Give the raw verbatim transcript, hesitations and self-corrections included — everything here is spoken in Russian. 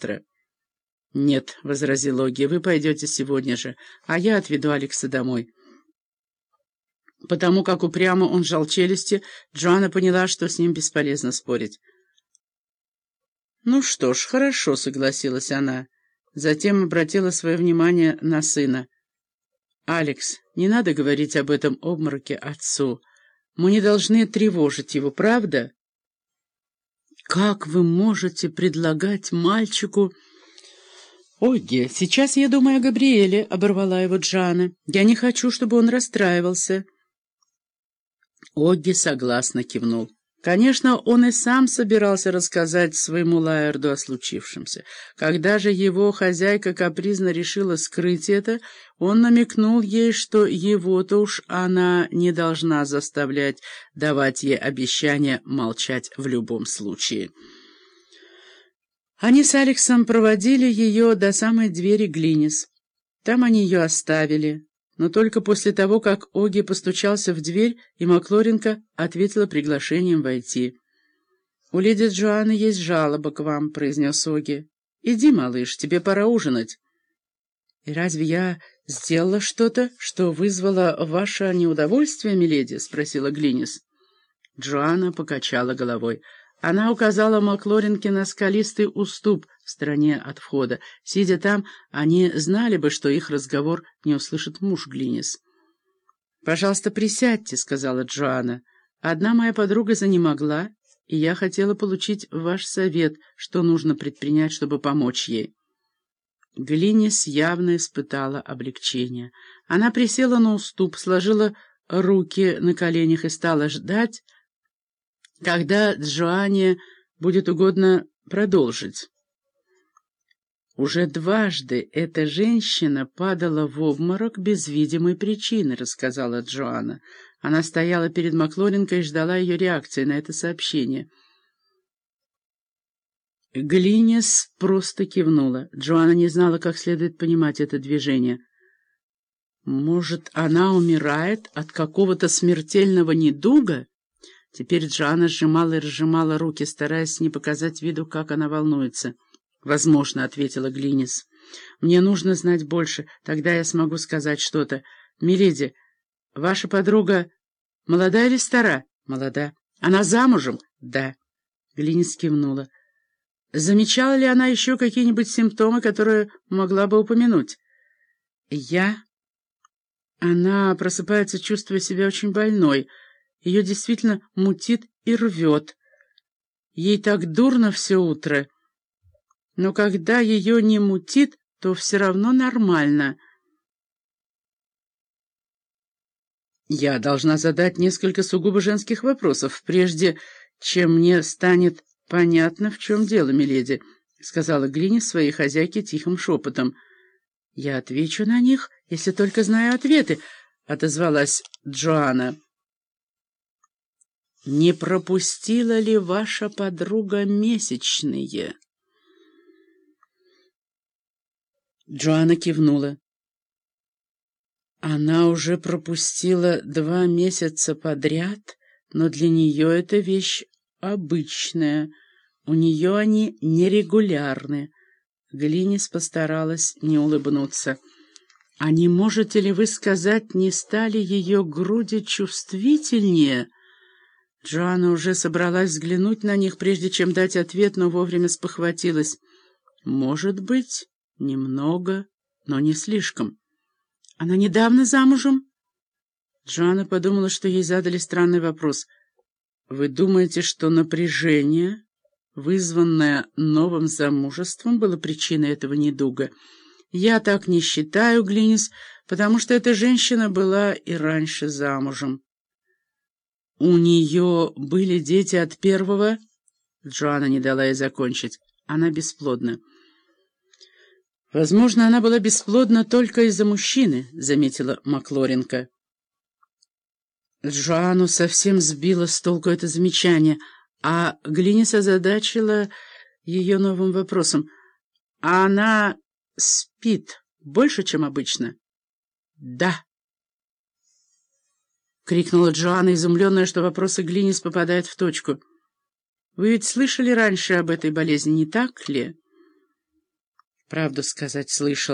завтра». «Нет», — возразил Огги, — «вы пойдете сегодня же, а я отведу Алекса домой». Потому как упрямо он сжал челюсти, Джоанна поняла, что с ним бесполезно спорить. «Ну что ж, хорошо», — согласилась она. Затем обратила свое внимание на сына. «Алекс, не надо говорить об этом обмороке отцу. Мы не должны тревожить его, правда?» «Как вы можете предлагать мальчику...» «Огги, сейчас я думаю о Габриэле», — оборвала его Джоанна. «Я не хочу, чтобы он расстраивался». Огги согласно кивнул. Конечно, он и сам собирался рассказать своему Лаэрду о случившемся. Когда же его хозяйка капризно решила скрыть это, он намекнул ей, что его-то уж она не должна заставлять давать ей обещание молчать в любом случае. Они с Алексом проводили ее до самой двери Глинис. Там они ее оставили. Но только после того, как Огги постучался в дверь, и Маклоренко ответила приглашением войти. «У леди Джоанны есть жалоба к вам», — произнес Огги. «Иди, малыш, тебе пора ужинать». «И разве я сделала что-то, что вызвало ваше неудовольствие, миледи?» — спросила Глинис. Джоанна покачала головой. Она указала Маклоренке на скалистый уступ в стороне от входа. Сидя там, они знали бы, что их разговор не услышит муж Глинис. «Пожалуйста, присядьте», — сказала Джоанна. «Одна моя подруга занемогла, и я хотела получить ваш совет, что нужно предпринять, чтобы помочь ей». Глинис явно испытала облегчение. Она присела на уступ, сложила руки на коленях и стала ждать, когда Джоанне будет угодно продолжить. «Уже дважды эта женщина падала в обморок без видимой причины», — рассказала Джоанна. Она стояла перед Маклоренко и ждала ее реакции на это сообщение. Глинис просто кивнула. Джоанна не знала, как следует понимать это движение. «Может, она умирает от какого-то смертельного недуга?» Теперь Джоанна сжимала и разжимала руки, стараясь не показать виду, как она волнуется. «Возможно», — ответила Глинис. «Мне нужно знать больше, тогда я смогу сказать что-то. Миледи, ваша подруга молода или стара?» «Молода». «Она замужем?» «Да». Глинис кивнула. «Замечала ли она еще какие-нибудь симптомы, которые могла бы упомянуть?» «Я...» Она просыпается, чувствуя себя очень больной. Ее действительно мутит и рвет. Ей так дурно все утро. Но когда ее не мутит, то все равно нормально. Я должна задать несколько сугубо женских вопросов, прежде чем мне станет понятно, в чем дело, миледи, — сказала Глинис своей хозяйке тихим шепотом. — Я отвечу на них, если только знаю ответы, — отозвалась Джоанна. «Не пропустила ли ваша подруга месячные?» Джоанна кивнула. Она уже пропустила два месяца подряд, но для нее эта вещь обычная. У нее они нерегулярны. Глинис постаралась не улыбнуться. «А не можете ли вы сказать, не стали ее груди чувствительнее?» Джоанна уже собралась взглянуть на них, прежде чем дать ответ, но вовремя спохватилась. «Может быть, немного, но не слишком. Она недавно замужем?» Джоанна подумала, что ей задали странный вопрос. «Вы думаете, что напряжение, вызванное новым замужеством, было причиной этого недуга?» «Я так не считаю, Глинис, потому что эта женщина была и раньше замужем». «У нее были дети от первого?» Джоанна не дала ей закончить. «Она бесплодна». «Возможно, она была бесплодна только из-за мужчины», — заметила Маклоренко. Джоанну совсем сбило с толку это замечание, а Глинис озадачила ее новым вопросом. «А она спит больше, чем обычно?» «Да». — крикнула Джоанна, изумленная, что вопросы Глинис попадают в точку. «Вы ведь слышали раньше об этой болезни, не так ли?» Правду сказать, слышал.